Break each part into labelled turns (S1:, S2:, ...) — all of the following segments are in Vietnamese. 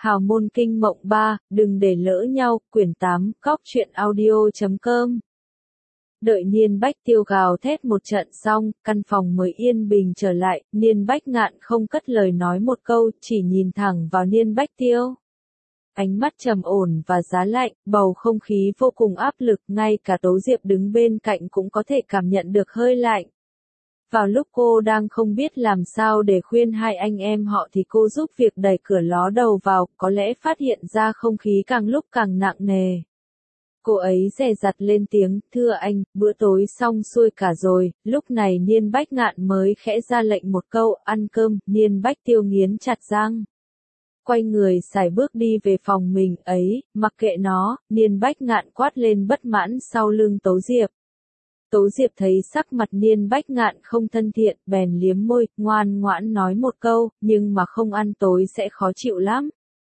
S1: Hào môn kinh mộng 3, đừng để lỡ nhau, quyển 8, cóc truyện audio.com. Đợi Niên Bách Tiêu gào thét một trận xong, căn phòng mới yên bình trở lại, Niên Bách Ngạn không cất lời nói một câu, chỉ nhìn thẳng vào Niên Bách Tiêu. Ánh mắt trầm ổn và giá lạnh, bầu không khí vô cùng áp lực, ngay cả Tố Diệp đứng bên cạnh cũng có thể cảm nhận được hơi lạnh. Vào lúc cô đang không biết làm sao để khuyên hai anh em họ thì cô giúp việc đẩy cửa ló đầu vào, có lẽ phát hiện ra không khí càng lúc càng nặng nề. Cô ấy dè dặt lên tiếng, thưa anh, bữa tối xong xuôi cả rồi, lúc này Niên Bách Ngạn mới khẽ ra lệnh một câu, ăn cơm, Niên Bách Tiêu nghiến chặt răng. Quay người sải bước đi về phòng mình ấy, mặc kệ nó, Niên Bách Ngạn quát lên bất mãn sau lưng Tố Diệp. Tố Diệp thấy sắc mặt Niên Bách Ngạn không thân thiện, bèn liếm môi, ngoan ngoãn nói một câu, nhưng mà không ăn tối sẽ khó chịu lắm.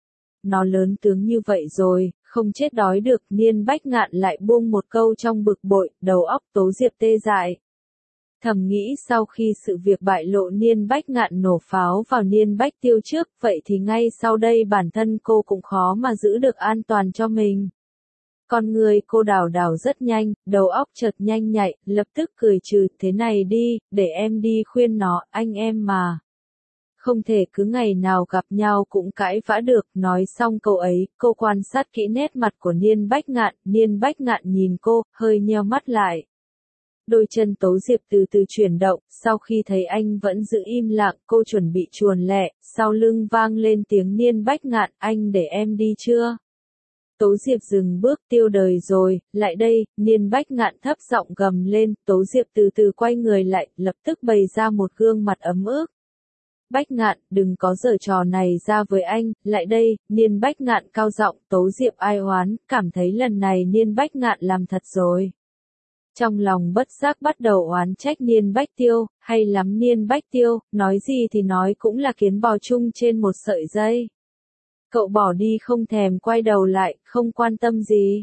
S1: Nó lớn tướng như vậy rồi, không chết đói được, Niên Bách Ngạn lại buông một câu trong bực bội, đầu óc Tố Diệp tê dại. Thầm nghĩ sau khi sự việc bại lộ Niên Bách Ngạn nổ pháo vào Niên Bách Tiêu trước, vậy thì ngay sau đây bản thân cô cũng khó mà giữ được an toàn cho mình. Con người cô đảo đảo rất nhanh, đầu óc chợt nhanh nhạy, lập tức cười trừ, thế này đi, để em đi khuyên nó, anh em mà. Không thể cứ ngày nào gặp nhau cũng cãi vã được, nói xong câu ấy, cô quan sát kỹ nét mặt của Niên Bách Ngạn nhìn cô, hơi nheo mắt lại. Đôi chân Tố Diệp từ từ chuyển động, sau khi thấy anh vẫn giữ im lặng, cô chuẩn bị chuồn lẹ, sau lưng vang lên tiếng Niên Bách Ngạn, anh để em đi chưa? Tố Diệp dừng bước, Tiêu đời rồi, lại đây, Niên Bách Ngạn thấp giọng gầm lên, Tố Diệp từ từ quay người lại, lập tức bày ra một gương mặt ấm ức. Bách Ngạn, đừng có giở trò này ra với anh, lại đây, Niên Bách Ngạn cao giọng, Tố Diệp ai oán, cảm thấy lần này Niên Bách Ngạn làm thật rồi. Trong lòng bất giác bắt đầu oán trách Niên Bách Tiêu, hay lắm Niên Bách Tiêu, nói gì thì nói cũng là kiến bò chung trên một sợi dây. Cậu bỏ đi không thèm quay đầu lại, không quan tâm gì.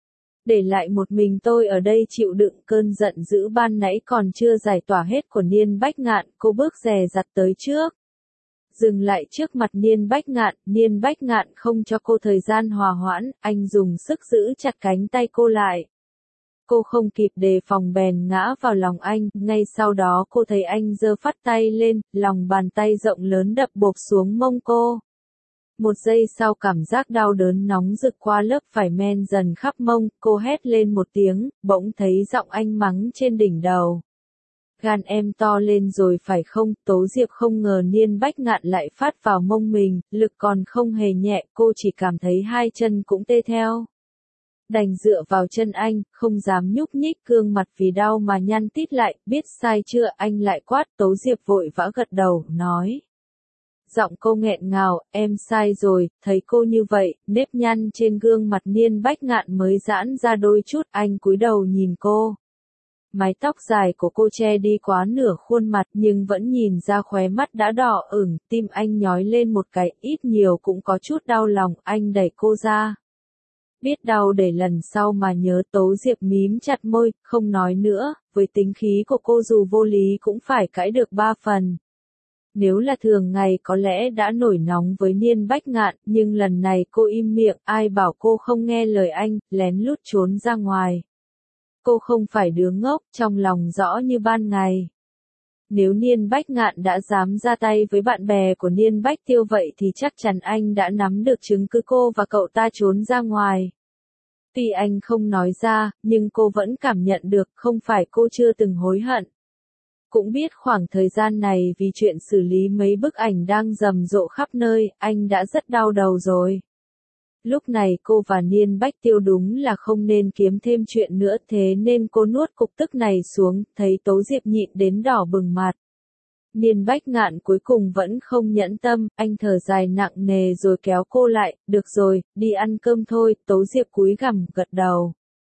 S1: Để lại một mình tôi ở đây chịu đựng cơn giận dữ ban nãy còn chưa giải tỏa hết của Niên Bách Ngạn, cô bước dè dặt tới trước. Dừng lại trước mặt Niên Bách Ngạn không cho cô thời gian hòa hoãn, anh dùng sức giữ chặt cánh tay cô lại. Cô không kịp đề phòng bèn ngã vào lòng anh, ngay sau đó cô thấy anh giơ phắt tay lên, lòng bàn tay rộng lớn đập bộp xuống mông cô. Một giây sau cảm giác đau đớn nóng rực qua lớp vải men dần khắp mông, cô hét lên một tiếng, bỗng thấy giọng anh mắng trên đỉnh đầu. Gan em to lên rồi phải không? Tố Diệp không ngờ Niên Bách Ngạn lại phát vào mông mình, lực còn không hề nhẹ, cô chỉ cảm thấy hai chân cũng tê theo. Đành dựa vào chân anh, không dám nhúc nhích, gương mặt vì đau mà nhăn tít lại, biết sai chưa? Anh lại quát. Tố Diệp vội vã gật đầu, nói. Giọng cô nghẹn ngào, em sai rồi, thấy cô như vậy, nếp nhăn trên gương mặt Niên Bách Ngạn mới giãn ra đôi chút, anh cúi đầu nhìn cô. Mái tóc dài của cô che đi quá nửa khuôn mặt nhưng vẫn nhìn ra khóe mắt đã đỏ ửng, tim anh nhói lên một cái, ít nhiều cũng có chút đau lòng, anh đẩy cô ra. Biết đau để lần sau mà nhớ. Tố Diệp mím chặt môi, không nói nữa, với tính khí của cô dù vô lý cũng phải cãi được 3 phần. Nếu là thường ngày có lẽ đã nổi nóng với Niên Bách Ngạn, nhưng lần này cô im miệng, ai bảo cô không nghe lời anh, lén lút trốn ra ngoài. Cô không phải đứa ngốc, trong lòng rõ như ban ngày. Nếu Niên Bách Ngạn đã dám ra tay với bạn bè của Niên Bách Tiêu vậy thì chắc chắn anh đã nắm được chứng cứ cô và cậu ta trốn ra ngoài. Tuy anh không nói ra, nhưng cô vẫn cảm nhận được, không phải cô chưa từng hối hận. Cũng biết khoảng thời gian này vì chuyện xử lý mấy bức ảnh đang rầm rộ khắp nơi, anh đã rất đau đầu rồi. Lúc này cô và Niên Bách Tiêu đúng là không nên kiếm thêm chuyện nữa, thế nên cô nuốt cục tức này xuống, thấy Tố Diệp nhịn đến đỏ bừng mặt. Niên Bách Ngạn cuối cùng vẫn không nhẫn tâm, anh thở dài nặng nề rồi kéo cô lại, được rồi, đi ăn cơm thôi. Tố Diệp cúi gằm gật đầu.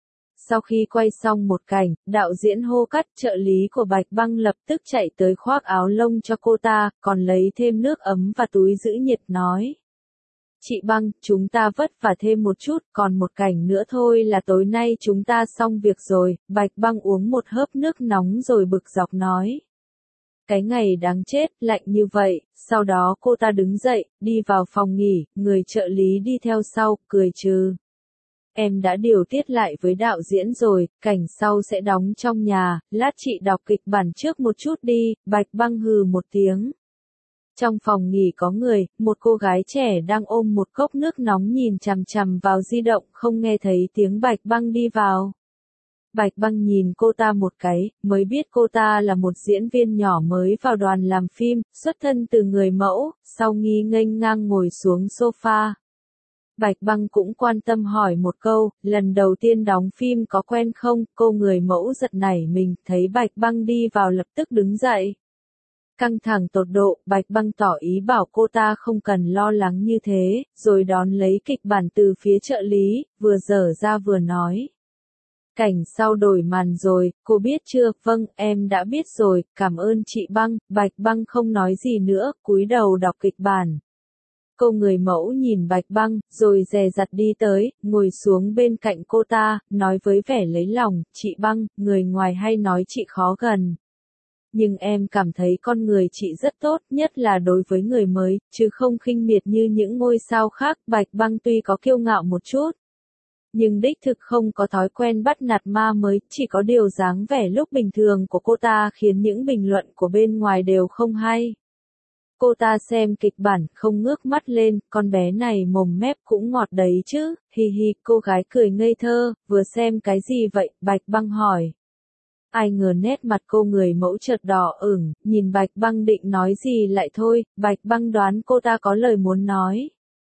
S1: Sau khi quay xong một cảnh, đạo diễn hô cắt, trợ lý của Bạch Băng lập tức chạy tới khoác áo lông cho cô ta, còn lấy thêm nước ấm và túi giữ nhiệt nói. Chị Băng, chúng ta vất vả thêm một chút, còn một cảnh nữa thôi là tối nay chúng ta xong việc rồi. Bạch Băng uống một hớp nước nóng rồi bực dọc nói. Cái ngày đáng chết, lạnh như vậy, sau đó cô ta đứng dậy, đi vào phòng nghỉ, người trợ lý đi theo sau, cười trừ. Em đã điều tiết lại với đạo diễn rồi, cảnh sau sẽ đóng trong nhà, lát chị đọc kịch bản trước một chút đi, Bạch Băng hừ một tiếng. Trong phòng nghỉ có người, một cô gái trẻ đang ôm một cốc nước nóng nhìn chằm chằm vào di động không nghe thấy tiếng Bạch Băng đi vào. Bạch Băng nhìn cô ta một cái, mới biết cô ta là một diễn viên nhỏ mới vào đoàn làm phim, xuất thân từ người mẫu, sau nghi nghênh ngang ngồi xuống sofa. Bạch Băng cũng quan tâm hỏi một câu, lần đầu tiên đóng phim có quen không, cô người mẫu giật nảy mình, thấy Bạch Băng đi vào lập tức đứng dậy. Căng thẳng tột độ, Bạch Băng tỏ ý bảo cô ta không cần lo lắng như thế, rồi đón lấy kịch bản từ phía trợ lý, vừa dở ra vừa nói. Cảnh sau đổi màn rồi, cô biết chưa? Vâng, em đã biết rồi, cảm ơn chị Băng. Bạch Băng không nói gì nữa, cúi đầu đọc kịch bản. Cô người mẫu nhìn Bạch Băng, rồi dè dặt đi tới, ngồi xuống bên cạnh cô ta, nói với vẻ lấy lòng, chị Băng, người ngoài hay nói chị khó gần. Nhưng em cảm thấy con người chị rất tốt, nhất là đối với người mới, chứ không khinh miệt như những ngôi sao khác. Bạch Băng tuy có kiêu ngạo một chút, nhưng đích thực không có thói quen bắt nạt ma mới, chỉ có điều dáng vẻ lúc bình thường của cô ta khiến những bình luận của bên ngoài đều không hay. Cô ta xem kịch bản, không ngước mắt lên, con bé này mồm mép cũng ngọt đấy chứ, hi hi, cô gái cười ngây thơ, vừa xem cái gì vậy, Bạch Băng hỏi. Ai ngờ nét mặt cô người mẫu chợt đỏ ửng, nhìn Bạch Băng định nói gì lại thôi, Bạch Băng đoán cô ta có lời muốn nói.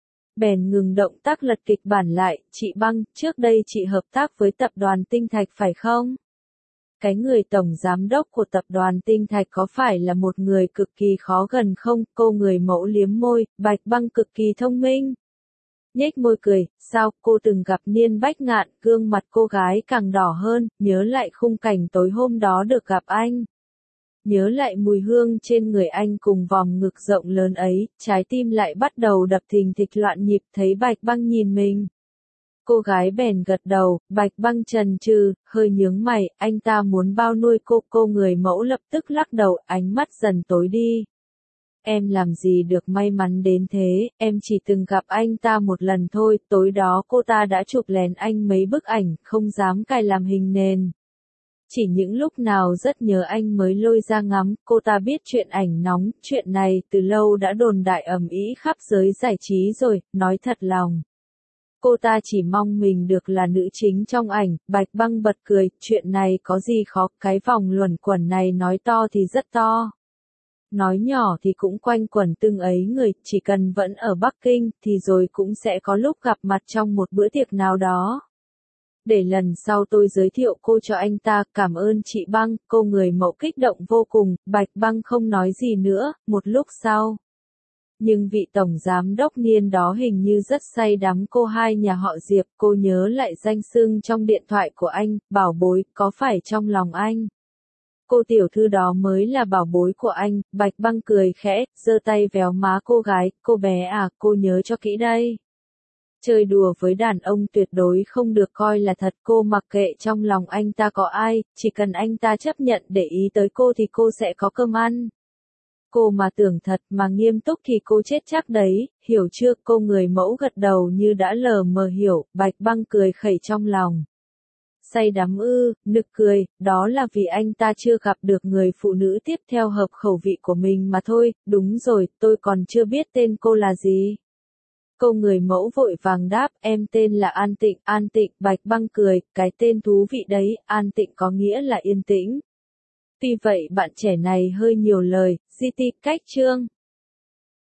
S1: Bèn ngừng động tác lật kịch bản lại, chị Băng, trước đây chị hợp tác với tập đoàn Tinh Thạch phải không? Cái người tổng giám đốc của tập đoàn Tinh Thạch có phải là một người cực kỳ khó gần không? Cô người mẫu liếm môi, Bạch Băng cực kỳ thông minh. Nhếch môi cười, sao, cô từng gặp Niên Bách Ngạn, gương mặt cô gái càng đỏ hơn, nhớ lại khung cảnh tối hôm đó được gặp anh. Nhớ lại mùi hương trên người anh cùng vòng ngực rộng lớn ấy, trái tim lại bắt đầu đập thình thịch loạn nhịp, thấy Bạch Băng nhìn mình. Cô gái bèn gật đầu, Bạch Băng chần chừ, hơi nhướng mày, anh ta muốn bao nuôi cô người mẫu lập tức lắc đầu, ánh mắt dần tối đi. Em làm gì được may mắn đến thế, em chỉ từng gặp anh ta một lần thôi, tối đó cô ta đã chụp lén anh mấy bức ảnh, không dám cài làm hình nền. Chỉ những lúc nào rất nhớ anh mới lôi ra ngắm, cô ta biết chuyện ảnh nóng, chuyện này từ lâu đã đồn đại ầm ĩ khắp giới giải trí rồi, nói thật lòng. Cô ta chỉ mong mình được là nữ chính trong ảnh, Bạch Băng bật cười, chuyện này có gì khó, cái vòng luẩn quẩn này nói to thì rất to. Nói nhỏ thì cũng quanh quẩn từng ấy người, chỉ cần vẫn ở Bắc Kinh, thì rồi cũng sẽ có lúc gặp mặt trong một bữa tiệc nào đó. Để lần sau tôi giới thiệu cô cho anh ta, cảm ơn chị Băng, cô người mẫu kích động vô cùng, Bạch Băng không nói gì nữa, một lúc sau. Nhưng vị tổng giám đốc Niên đó hình như rất say đắm cô hai nhà họ Diệp, cô nhớ lại danh xưng trong điện thoại của anh, bảo bối, có phải trong lòng anh? Cô tiểu thư đó mới là bảo bối của anh, Bạch Băng cười khẽ, giơ tay véo má cô gái, cô bé à, cô nhớ cho kỹ đây. Chơi đùa với đàn ông tuyệt đối không được coi là thật, cô mặc kệ trong lòng anh ta có ai, chỉ cần anh ta chấp nhận để ý tới cô thì cô sẽ có cơm ăn. Cô mà tưởng thật mà nghiêm túc thì cô chết chắc đấy, hiểu chưa? Cô người mẫu gật đầu như đã lờ mờ hiểu, Bạch Băng cười khẩy trong lòng. Say đắm ư, nực cười, đó là vì anh ta chưa gặp được người phụ nữ tiếp theo hợp khẩu vị của mình mà thôi, đúng rồi, tôi còn chưa biết tên cô là gì. Cô người mẫu vội vàng đáp, em tên là An Tịnh, Bạch Băng cười, cái tên thú vị đấy, An Tịnh có nghĩa là yên tĩnh. Tuy vậy bạn trẻ này hơi nhiều lời, GT cách chương.